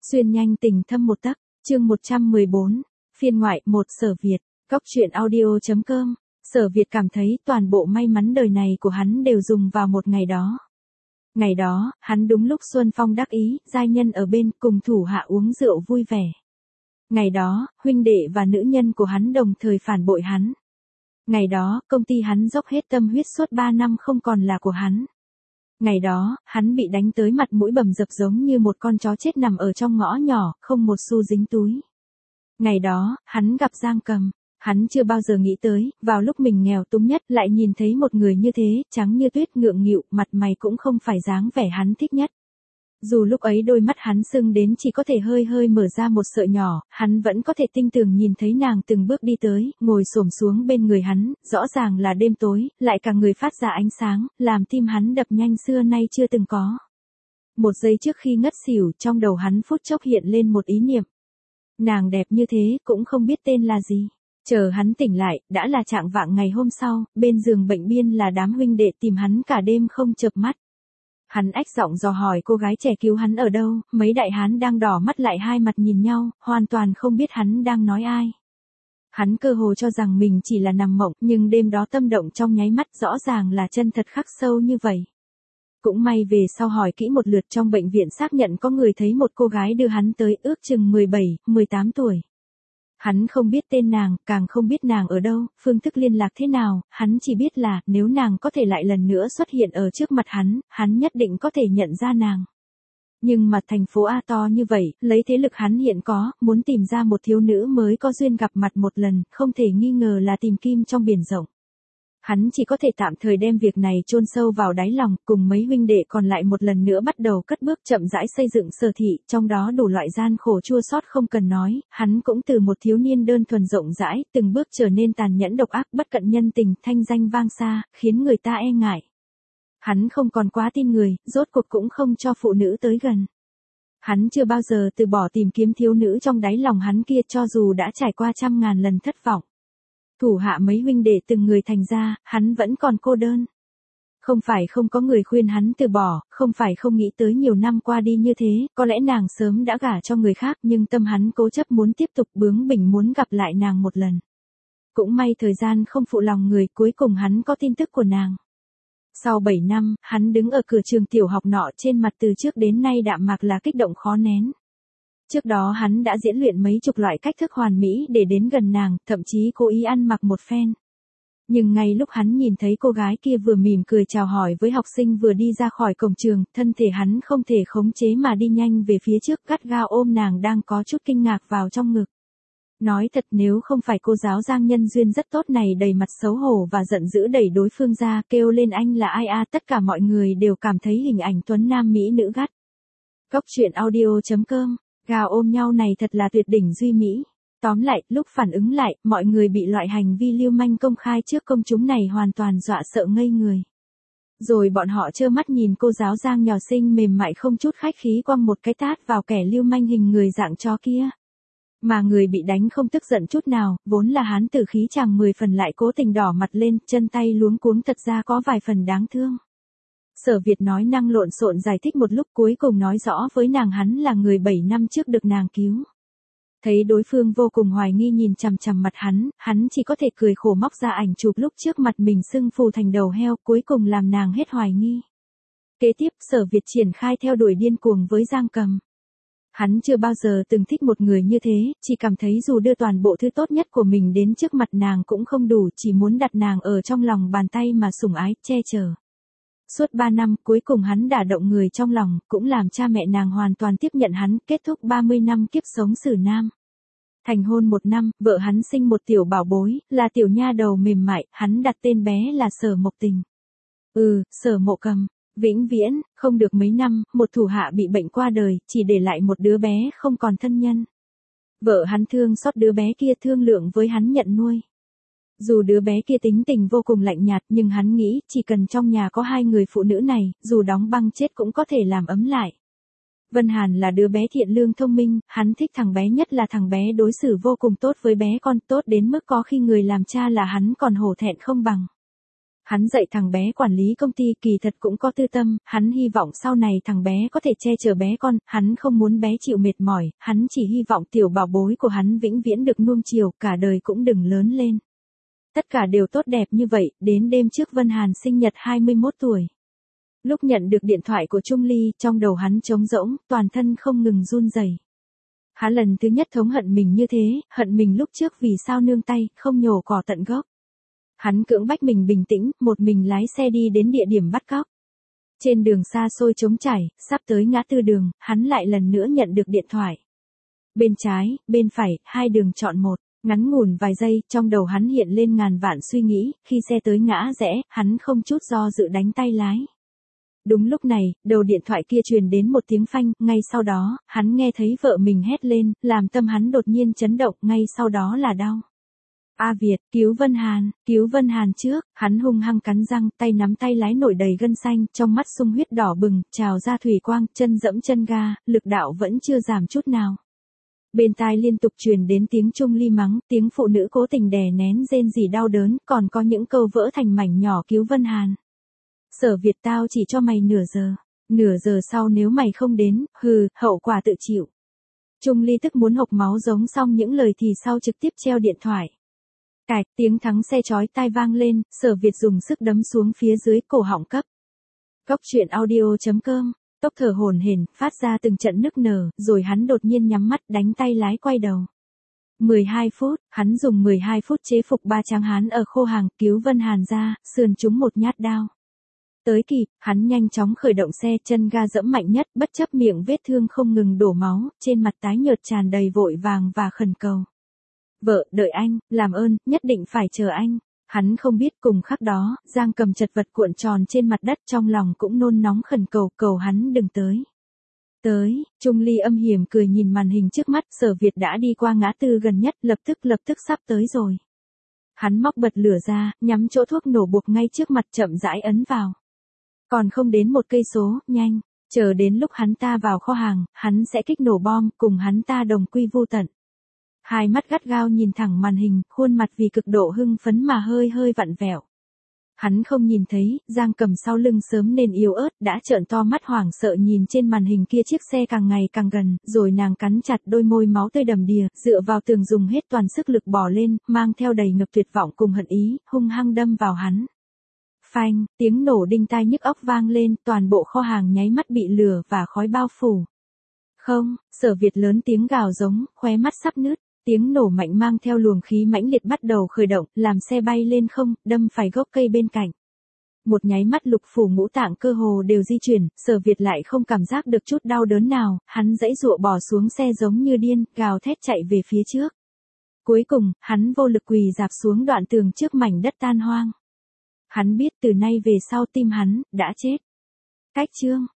Xuyên nhanh tình thâm một tấc, chương 114, phiên ngoại 1 Sở Việt, góc truyện audio.com. Sở Việt cảm thấy toàn bộ may mắn đời này của hắn đều dùng vào một ngày đó. Ngày đó, hắn đúng lúc Xuân Phong đắc ý, giai nhân ở bên cùng thủ hạ uống rượu vui vẻ. Ngày đó, huynh đệ và nữ nhân của hắn đồng thời phản bội hắn. Ngày đó, công ty hắn dốc hết tâm huyết suốt 3 năm không còn là của hắn. Ngày đó, hắn bị đánh tới mặt mũi bầm dập giống như một con chó chết nằm ở trong ngõ nhỏ, không một xu dính túi. Ngày đó, hắn gặp Giang Cầm. Hắn chưa bao giờ nghĩ tới, vào lúc mình nghèo túng nhất lại nhìn thấy một người như thế, trắng như tuyết ngượng nghịu, mặt mày cũng không phải dáng vẻ hắn thích nhất. Dù lúc ấy đôi mắt hắn sưng đến chỉ có thể hơi hơi mở ra một sợi nhỏ, hắn vẫn có thể tinh tường nhìn thấy nàng từng bước đi tới, ngồi xổm xuống bên người hắn, rõ ràng là đêm tối, lại cả người phát ra ánh sáng, làm tim hắn đập nhanh xưa nay chưa từng có. Một giây trước khi ngất xỉu, trong đầu hắn phút chốc hiện lên một ý niệm. Nàng đẹp như thế, cũng không biết tên là gì. Chờ hắn tỉnh lại, đã là trạng vạng ngày hôm sau, bên giường bệnh biên là đám huynh đệ tìm hắn cả đêm không chợp mắt. Hắn ách giọng dò hỏi cô gái trẻ cứu hắn ở đâu, mấy đại hán đang đỏ mắt lại hai mặt nhìn nhau, hoàn toàn không biết hắn đang nói ai. Hắn cơ hồ cho rằng mình chỉ là nằm mộng, nhưng đêm đó tâm động trong nháy mắt rõ ràng là chân thật khắc sâu như vậy. Cũng may về sau hỏi kỹ một lượt trong bệnh viện xác nhận có người thấy một cô gái đưa hắn tới ước chừng 17, 18 tuổi. Hắn không biết tên nàng, càng không biết nàng ở đâu, phương thức liên lạc thế nào, hắn chỉ biết là nếu nàng có thể lại lần nữa xuất hiện ở trước mặt hắn nhất định có thể nhận ra nàng. Nhưng mà thành phố A to như vậy, lấy thế lực hắn hiện có, muốn tìm ra một thiếu nữ mới có duyên gặp mặt một lần, không thể nghi ngờ là tìm kim trong biển rộng. Hắn chỉ có thể tạm thời đem việc này chôn sâu vào đáy lòng, cùng mấy huynh đệ còn lại một lần nữa bắt đầu cất bước chậm rãi xây dựng Sở thị, trong đó đủ loại gian khổ chua xót không cần nói, hắn cũng từ một thiếu niên đơn thuần rộng rãi, từng bước trở nên tàn nhẫn độc ác, bất cận nhân tình, thanh danh vang xa, khiến người ta e ngại. Hắn không còn quá tin người, rốt cuộc cũng không cho phụ nữ tới gần. Hắn chưa bao giờ từ bỏ tìm kiếm thiếu nữ trong đáy lòng hắn kia, cho dù đã trải qua trăm ngàn lần thất vọng. Thủ hạ mấy huynh đệ từng người thành ra, hắn vẫn còn cô đơn. Không phải không có người khuyên hắn từ bỏ, không phải không nghĩ tới nhiều năm qua đi như thế, có lẽ nàng sớm đã gả cho người khác, nhưng tâm hắn cố chấp muốn tiếp tục bướng bỉnh muốn gặp lại nàng một lần. Cũng may thời gian không phụ lòng người, cuối cùng hắn có tin tức của nàng. Sau 7 năm, hắn đứng ở cửa trường tiểu học nọ, trên mặt từ trước đến nay đạm mạc là kích động khó nén. Trước đó hắn đã diễn luyện mấy chục loại cách thức hoàn mỹ để đến gần nàng, thậm chí cố ý ăn mặc một phen. Nhưng ngay lúc hắn nhìn thấy cô gái kia vừa mỉm cười chào hỏi với học sinh vừa đi ra khỏi cổng trường, thân thể hắn không thể khống chế mà đi nhanh về phía trước, gắt gao ôm nàng đang có chút kinh ngạc vào trong ngực. Nói thật, nếu không phải cô giáo Giang nhân duyên rất tốt này đầy mặt xấu hổ và giận dữ đẩy đối phương ra kêu lên anh là ai a, tất cả mọi người đều cảm thấy hình ảnh tuấn nam mỹ nữ gắt. Góc truyện audio.com. Gào ôm nhau này thật là tuyệt đỉnh duy mỹ. Tóm lại, lúc phản ứng lại, mọi người bị loại hành vi lưu manh công khai trước công chúng này hoàn toàn dọa sợ ngây người. Rồi bọn họ trơ mắt nhìn cô giáo Giang nhỏ xinh mềm mại không chút khách khí quăng một cái tát vào kẻ lưu manh hình người dạng chó kia. Mà người bị đánh không tức giận chút nào, vốn là hán tử khí chàng 10 phần lại cố tình đỏ mặt lên, chân tay luống cuống thật ra có vài phần đáng thương. Sở Việt nói năng lộn xộn giải thích một lúc cuối cùng nói rõ với nàng hắn là người 7 năm trước được nàng cứu. Thấy đối phương vô cùng hoài nghi nhìn chằm chằm mặt hắn chỉ có thể cười khổ móc ra ảnh chụp lúc trước mặt mình sưng phù thành đầu heo, cuối cùng làm nàng hết hoài nghi. Kế tiếp, Sở Việt triển khai theo đuổi điên cuồng với Giang Cầm. Hắn chưa bao giờ từng thích một người như thế, chỉ cảm thấy dù đưa toàn bộ thứ tốt nhất của mình đến trước mặt nàng cũng không đủ, chỉ muốn đặt nàng ở trong lòng bàn tay mà sủng ái, che chở. Suốt 3 năm, cuối cùng hắn đả động người trong lòng, cũng làm cha mẹ nàng hoàn toàn tiếp nhận hắn, kết thúc 30 năm kiếp sống xử nam. Thành hôn 1 năm, vợ hắn sinh một tiểu bảo bối, là tiểu nha đầu mềm mại, hắn đặt tên bé là Sở Mộc Tình. Sở Mộ Cầm. Vĩnh viễn, không được mấy năm, một thủ hạ bị bệnh qua đời, chỉ để lại một đứa bé không còn thân nhân. Vợ hắn thương xót đứa bé kia, thương lượng với hắn nhận nuôi. Dù đứa bé kia tính tình vô cùng lạnh nhạt, nhưng hắn nghĩ chỉ cần trong nhà có 2 người phụ nữ này, dù đóng băng chết cũng có thể làm ấm lại. Vân Hàn là đứa bé thiện lương thông minh, hắn thích thằng bé nhất là thằng bé đối xử vô cùng tốt với bé con, tốt đến mức có khi người làm cha là hắn còn hổ thẹn không bằng. Hắn dạy thằng bé quản lý công ty kỳ thật cũng có tư tâm, hắn hy vọng sau này thằng bé có thể che chở bé con, hắn không muốn bé chịu mệt mỏi, hắn chỉ hy vọng tiểu bảo bối của hắn vĩnh viễn được nuông chiều, cả đời cũng đừng lớn lên. Tất cả đều tốt đẹp như vậy, đến đêm trước Vân Hàn sinh nhật 21 tuổi. Lúc nhận được điện thoại của Trung Ly, trong đầu hắn trống rỗng, toàn thân không ngừng run rẩy. Hắn lần thứ nhất thống hận mình như thế, hận mình lúc trước vì sao nương tay, không nhổ cỏ tận gốc. Hắn cưỡng bách mình bình tĩnh, một mình lái xe đi đến địa điểm bắt cóc. Trên đường xa xôi trống trải, sắp tới ngã tư đường, hắn lại lần nữa nhận được điện thoại. Bên trái, bên phải, hai đường chọn một. Ngắn ngủn vài giây, trong đầu hắn hiện lên ngàn vạn suy nghĩ, khi xe tới ngã rẽ, hắn không chút do dự đánh tay lái. Đúng lúc này, đầu điện thoại kia truyền đến một tiếng phanh, ngay sau đó, hắn nghe thấy vợ mình hét lên, làm tâm hắn đột nhiên chấn động, ngay sau đó là đau. A Việt, cứu Vân Hàn trước, hắn hung hăng cắn răng, tay nắm tay lái nổi đầy gân xanh, trong mắt sung huyết đỏ bừng, trào ra thủy quang, chân dẫm chân ga, lực đạo vẫn chưa giảm chút nào. Bên tai liên tục truyền đến tiếng Trung Ly mắng, tiếng phụ nữ cố tình đè nén rên rỉ đau đớn, còn có những câu vỡ thành mảnh nhỏ cứu Vân Hàn. Sở Việt tao chỉ cho mày nửa giờ sau nếu mày không đến, hậu quả tự chịu. Trung Ly tức muốn hộc máu giống xong những lời thì sau trực tiếp treo điện thoại. Cạch, tiếng thắng xe chói tai vang lên, Sở Việt dùng sức đấm xuống phía dưới cổ họng cấp. Cốc truyện audio.com, tốc thở hổn hển, phát ra từng trận nức nở, rồi hắn đột nhiên nhắm mắt đánh tay lái quay đầu. 12 phút, hắn dùng 12 phút chế phục ba tráng hán ở khô hàng, cứu Vân Hàn ra, sườn chúng một nhát đao. Tới kịp, hắn nhanh chóng khởi động xe, chân ga dẫm mạnh nhất, bất chấp miệng vết thương không ngừng đổ máu, trên mặt tái nhợt tràn đầy vội vàng và khẩn cầu. Vợ, đợi anh, làm ơn, nhất định phải chờ anh. Hắn không biết cùng khắc đó, Giang Cầm chật vật cuộn tròn trên mặt đất trong lòng cũng nôn nóng khẩn cầu hắn đừng tới. Trung Ly âm hiểm cười nhìn màn hình trước mắt, Sở Việt đã đi qua ngã tư gần nhất, lập tức sắp tới rồi. Hắn móc bật lửa ra, nhắm chỗ thuốc nổ buộc ngay trước mặt chậm rãi ấn vào. Còn không đến 1 cây số, nhanh, chờ đến lúc hắn ta vào kho hàng, hắn sẽ kích nổ bom, cùng hắn ta đồng quy vu tận. Hai mắt gắt gao nhìn thẳng màn hình, khuôn mặt vì cực độ hưng phấn mà hơi vặn vẹo. Hắn không nhìn thấy, Giang Cầm sau lưng sớm nên yếu ớt, đã trợn to mắt hoảng sợ nhìn trên màn hình kia chiếc xe càng ngày càng gần, rồi nàng cắn chặt đôi môi máu tươi đầm đìa, dựa vào tường dùng hết toàn sức lực bò lên, mang theo đầy ngập tuyệt vọng cùng hận ý, hung hăng đâm vào hắn. Phanh, tiếng nổ đinh tai nhức óc vang lên, toàn bộ kho hàng nháy mắt bị lửa và khói bao phủ. Không, Sở Việt lớn tiếng gào giống, khóe mắt sắp nứt. Tiếng nổ mạnh mang theo luồng khí mãnh liệt bắt đầu khởi động, làm xe bay lên không, đâm phải gốc cây bên cạnh. Một nháy mắt lục phủ ngũ tạng cơ hồ đều di chuyển, Sở Việt lại không cảm giác được chút đau đớn nào, hắn giãy giụa bò xuống xe giống như điên, gào thét chạy về phía trước. Cuối cùng, hắn vô lực quỳ rạp xuống đoạn tường trước mảnh đất tan hoang. Hắn biết từ nay về sau tim hắn đã chết. Cách chương